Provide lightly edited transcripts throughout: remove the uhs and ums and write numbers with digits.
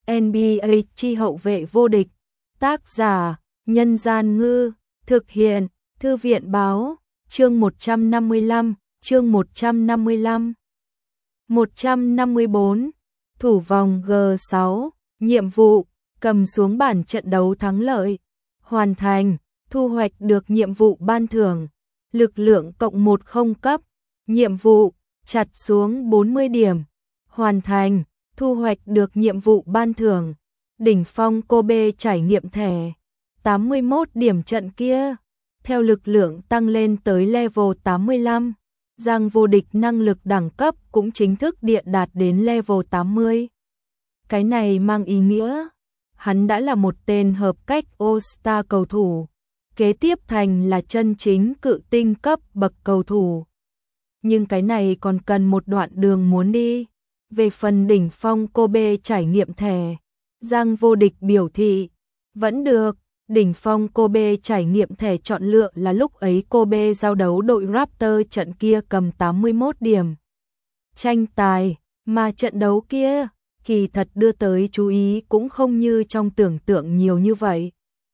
NBA chi hậu vệ vô địch. Tác giả: Nhân Gian Ngư. Thực hiện: Thư viện Báo. Chương 155. Chương 155. 154. Thủ vòng G6. Nhiệm vụ: cầm xuống bản trận đấu thắng lợi. Hoàn thành. Thu hoạch được nhiệm vụ ban thưởng. Lực lượng cộng 10 cấp. Nhiệm vụ: chặt xuống 40 điểm. Hoàn thành. Thu hoạch được nhiệm vụ ban thưởng. Đỉnh phong Kobe trải nghiệm thẻ. 81 điểm trận kia. Theo lực lượng tăng lên tới level 85, Giang vô địch năng lực đẳng cấp cũng chính thức địa đạt đến level 80. Cái này mang ý nghĩa hắn đã là một tên hợp cách All-Star cầu thủ, kế tiếp thành là chân chính cự tinh cấp bậc cầu thủ. Nhưng cái này còn cần một đoạn đường muốn đi. Về phần đỉnh phong Kobe trải nghiệm thẻ, Giang vô địch biểu thị vẫn được. Đỉnh phong Kobe trải nghiệm thẻ chọn lựa là lúc ấy Kobe giao đấu đội Raptor trận kia cầm 81 điểm. Tranh tài, mà trận đấu kia, kỳ thật đưa tới chú ý cũng không như trong tưởng tượng nhiều như vậy.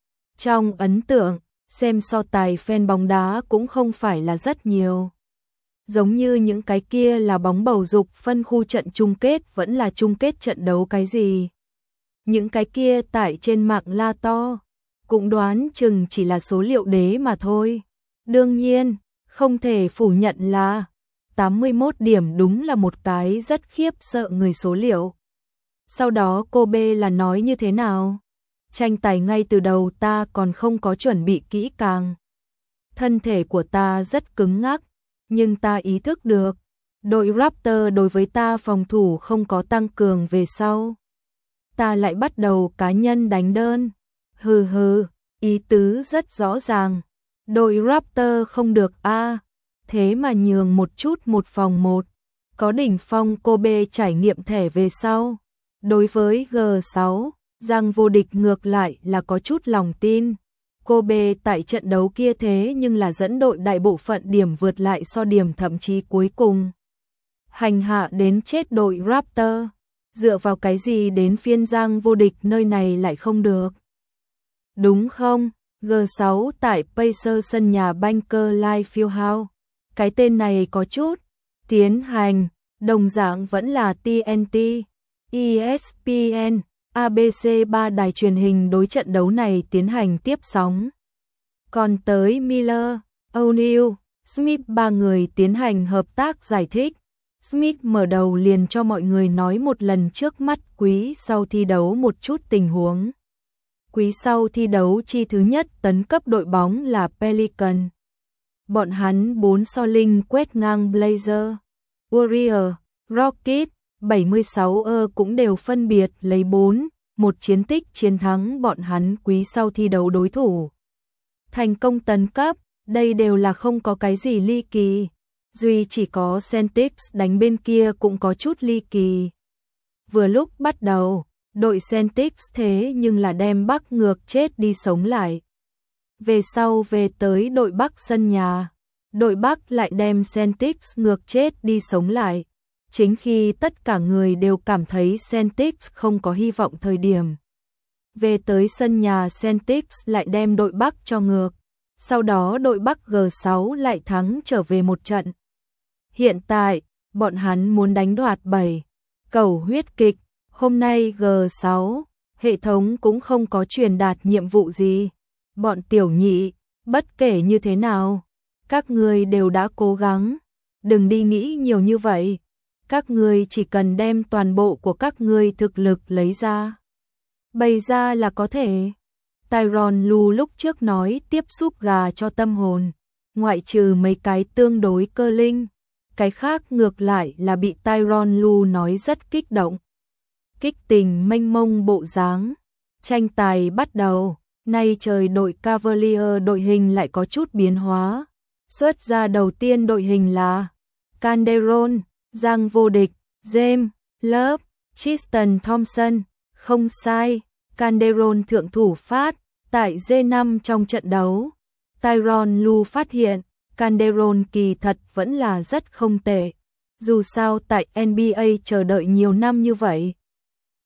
Trong ấn tượng, xem so tài fan bóng đá cũng không phải là rất nhiều. Giống như những cái kia là bóng bầu dục phân khu trận chung kết vẫn là chung kết trận đấu cái gì. Những cái kia tại trên mạng la to, cũng đoán chừng chỉ là số liệu đế mà thôi. Đương nhiên, không thể phủ nhận là 81 điểm đúng là một cái rất khiếp sợ người số liệu. Sau đó Kobe là nói như thế nào? Tranh tài ngay từ đầu ta còn không có chuẩn bị kỹ càng. Thân thể của ta rất cứng ngắc, nhưng ta ý thức được, đội Raptor đối với ta phòng thủ không có tăng cường về sau. Ta lại bắt đầu cá nhân đánh đơn. Hừ hừ, ý tứ rất rõ ràng. Đội Raptor không được thế mà nhường một chút một vòng một. Có đỉnh phong Kobe trải nghiệm thẻ về sau. Đối với G6, Giang vô địch ngược lại là có chút lòng tin. Kobe tại trận đấu kia thế nhưng là dẫn đội đại bộ phận điểm vượt lại so điểm, thậm chí cuối cùng hành hạ đến chết đội Raptor. Dựa vào cái gì đến phiên Giang vô địch nơi này lại không được? Đúng không? G6 tại Pacers sân nhà Banker Life Fieldhouse. Cái tên này có chút tiến hành, đồng dạng vẫn là TNT, ESPN, ABC 3 đài truyền hình đối trận đấu này tiến hành tiếp sóng. Còn tới Miller, O'Neal, Smith ba người tiến hành hợp tác giải thích. Smith mở đầu liền cho mọi người nói một lần trước mắt quý sau thi đấu một chút tình huống. Quý sau thi đấu chi thứ nhất tấn cấp đội bóng là Pelican. Bọn hắn 4-0 quét ngang Blazer, Warrior, Rocket, 76 cũng đều phân biệt lấy 4-1 chiến tích chiến thắng bọn hắn quý sau thi đấu đối thủ. Thành công tấn cấp, đây đều là không có cái gì ly kỳ. Duy chỉ có Celtics đánh bên kia cũng có chút ly kỳ. Vừa lúc bắt đầu, đội Celtics thế nhưng là đem Bắc ngược chết đi sống lại. Về sau về tới đội Bắc sân nhà, đội Bắc lại đem Celtics ngược chết đi sống lại. Chính khi tất cả người đều cảm thấy Celtics không có hy vọng thời điểm. Về tới sân nhà Celtics lại đem đội Bắc cho ngược. Sau đó đội Bắc G6 lại thắng trở về một trận. Hiện tại, bọn hắn muốn đánh đoạt 7 cầu huyết kịch. Hôm nay G6, hệ thống cũng không có truyền đạt nhiệm vụ gì. Bọn tiểu nhị, bất kể như thế nào, các người đều đã cố gắng. Đừng đi nghĩ nhiều như vậy. Các người chỉ cần đem toàn bộ của các người thực lực lấy ra. Bày ra là có thể. Tyronn Lue lúc trước nói tiếp xúc gà cho tâm hồn. Ngoại trừ mấy cái tương đối cơ linh. Cái khác ngược lại là bị Tyronn Lue nói rất kích động. Kích tình mênh mông bộ dáng. Tranh tài bắt đầu. Nay trời đội Cavalier đội hình lại có chút biến hóa. Xuất ra đầu tiên đội hình là Calderon, Giang vô địch, James, Love, Tristan Thompson. Không sai, Calderon thượng thủ phát. Tại G5 trong trận đấu, Tyronn Lue phát hiện Calderon kỳ thật vẫn là rất không tệ. Dù sao tại NBA chờ đợi nhiều năm như vậy,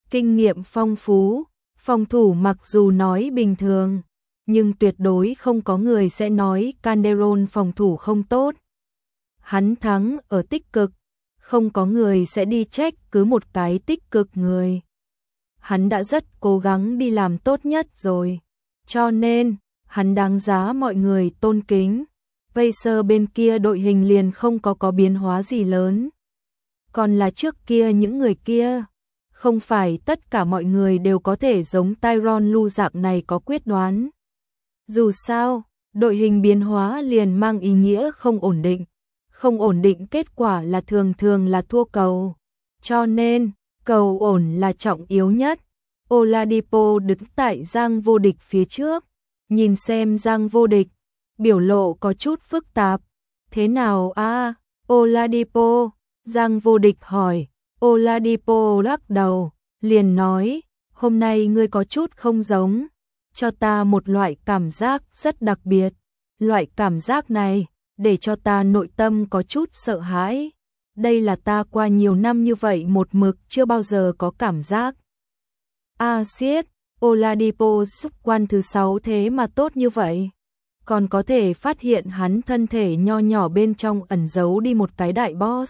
kinh nghiệm phong phú, phòng thủ mặc dù nói bình thường, nhưng tuyệt đối không có người sẽ nói Calderon phòng thủ không tốt. Hắn thắng ở tích cực, không có người sẽ đi trách cứ một cái tích cực người. Hắn đã rất cố gắng đi làm tốt nhất rồi, cho nên hắn đáng giá mọi người tôn kính. Pacers bên kia đội hình liền không có biến hóa gì lớn. Còn là trước kia những người kia, không phải tất cả mọi người đều có thể giống Tyronn Lue dạng này có quyết đoán. Dù sao, đội hình biến hóa liền mang ý nghĩa không ổn định. Không ổn định kết quả là thường thường là thua cầu. Cho nên, cầu ổn là trọng yếu nhất. Oladipo đứng tại Giang Vô Địch phía trước, nhìn xem Giang Vô Địch, biểu lộ có chút phức tạp. Thế nào a, Oladipo? Giang Vô Địch hỏi. Oladipo lắc đầu, liền nói, hôm nay ngươi có chút không giống, cho ta một loại cảm giác rất đặc biệt. Loại cảm giác này, để cho ta nội tâm có chút sợ hãi. Đây là ta qua nhiều năm như vậy một mực chưa bao giờ có cảm giác. Xiết, Oladipo sức quan thứ 6 thế mà tốt như vậy. Còn có thể phát hiện hắn thân thể nho nhỏ bên trong ẩn giấu đi một cái đại boss.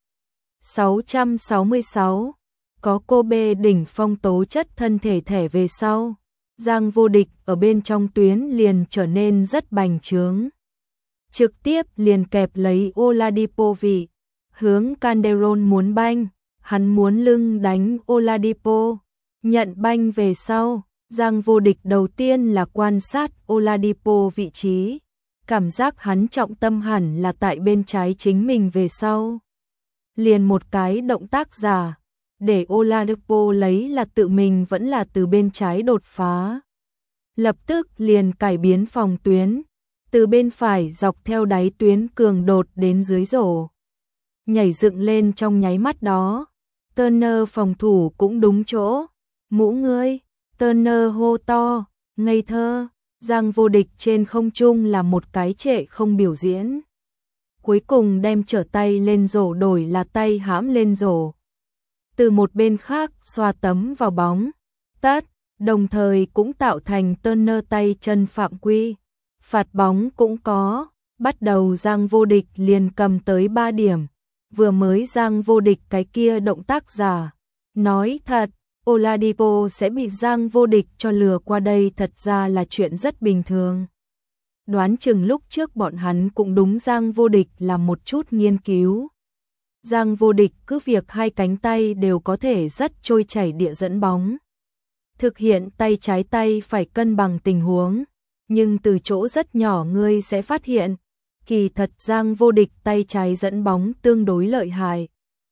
666. Có Kobe đỉnh phong tố chất thân thể thẻ về sau. Giang Vô Địch ở bên trong tuyến liền trở nên rất bành trướng. Trực tiếp liền kẹp lấy Oladipo vị. Hướng Calderon muốn banh, hắn muốn lưng đánh Oladipo. Nhận banh về sau, Giang Vô Địch đầu tiên là quan sát Oladipo vị trí. Cảm giác hắn trọng tâm hẳn là tại bên trái chính mình về sau. Liền một cái động tác giả, để Oladipo lấy là tự mình vẫn là từ bên trái đột phá. Lập tức liền cải biến phòng tuyến, từ bên phải dọc theo đáy tuyến cường đột đến dưới rổ. Nhảy dựng lên trong nháy mắt đó, Turner phòng thủ cũng đúng chỗ. Mũ ngươi, Turner hô to, ngây thơ. Giang Vô Địch trên không trung là một cái trệ không biểu diễn. Cuối cùng đem trở tay lên rổ đổi là tay hãm lên rổ. Từ một bên khác xoa tấm vào bóng, tất, đồng thời cũng tạo thành Turner tay chân phạm quy. Phạt bóng cũng có, bắt đầu Giang Vô Địch liền cầm tới 3 điểm. Vừa mới Giang Vô Địch cái kia động tác giả. Nói thật, Oladipo sẽ bị Giang Vô Địch cho lừa qua đây thật ra là chuyện rất bình thường. Đoán chừng lúc trước bọn hắn cũng đúng Giang Vô Địch là một chút nghiên cứu. Giang Vô Địch cứ việc hai cánh tay đều có thể rất trôi chảy địa dẫn bóng. Thực hiện tay trái tay phải cân bằng tình huống, nhưng từ chỗ rất nhỏ ngươi sẽ phát hiện, kỳ thật Giang Vô Địch tay trái dẫn bóng tương đối lợi hại.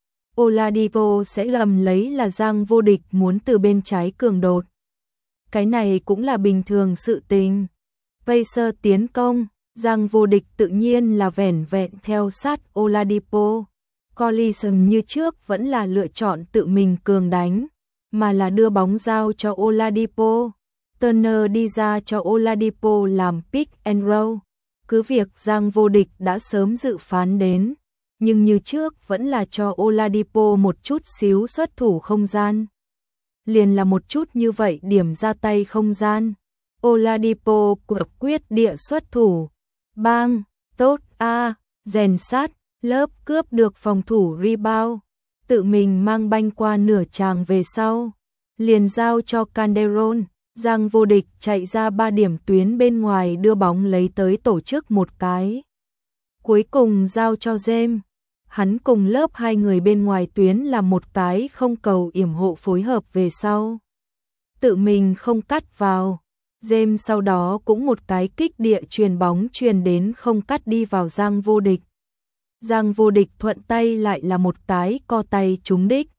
Oladipo sẽ lầm lấy là Giang Vô Địch muốn từ bên trái cường đột. Cái này cũng là bình thường sự tình. Pacers tiến công, Giang Vô Địch tự nhiên là vẻn vẹn theo sát Oladipo. Collison như trước vẫn là lựa chọn tự mình cường đánh, mà là đưa bóng giao cho Oladipo. Turner đi ra cho Oladipo làm pick and roll. Cứ việc Giang Vô Địch đã sớm dự phán đến, nhưng như trước vẫn là cho Oladipo một chút xíu xuất thủ không gian. Liền là một chút như vậy điểm ra tay không gian. Oladipo quyết địa xuất thủ. Bang, tốt rèn sát, lớp cướp được phòng thủ rebound. Tự mình mang banh qua nửa tràng về sau. Liền giao cho Calderon. Giang Vô Địch chạy ra 3 điểm tuyến bên ngoài đưa bóng lấy tới tổ chức một cái. Cuối cùng giao cho James. Hắn cùng lớp hai người bên ngoài tuyến là một cái không cầu yểm hộ phối hợp về sau. Tự mình không cắt vào. James sau đó cũng một cái kích địa truyền bóng truyền đến không cắt đi vào Giang Vô Địch. Giang Vô Địch thuận tay lại là một cái co tay trúng đích.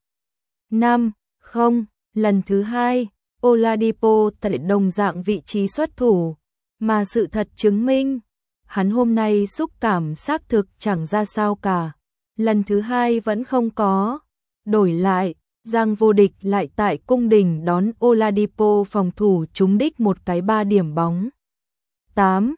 5-0, lần thứ 2, Oladipo tại đồng dạng vị trí xuất thủ. Mà sự thật chứng minh, hắn hôm nay xúc cảm xác thực chẳng ra sao cả. Lần thứ 2 vẫn không có. Đổi lại, Giang Vô Địch lại tại cung đình đón Oladipo phòng thủ trúng đích một cái 3 điểm bóng. 8-0,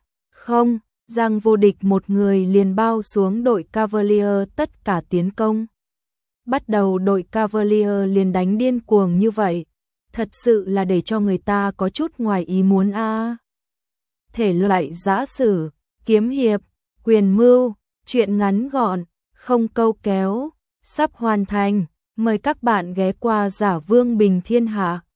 Giang Vô Địch một người liền bao xuống đội Cavalier tất cả tiến công. Bắt đầu đội Cavalier liền đánh điên cuồng như vậy, thật sự là để cho người ta có chút ngoài ý muốn a. Thể loại giã sử, kiếm hiệp, quyền mưu, truyện ngắn gọn, không câu kéo, sắp hoàn thành, mời các bạn ghé qua Giả Vương Bình Thiên Hạ.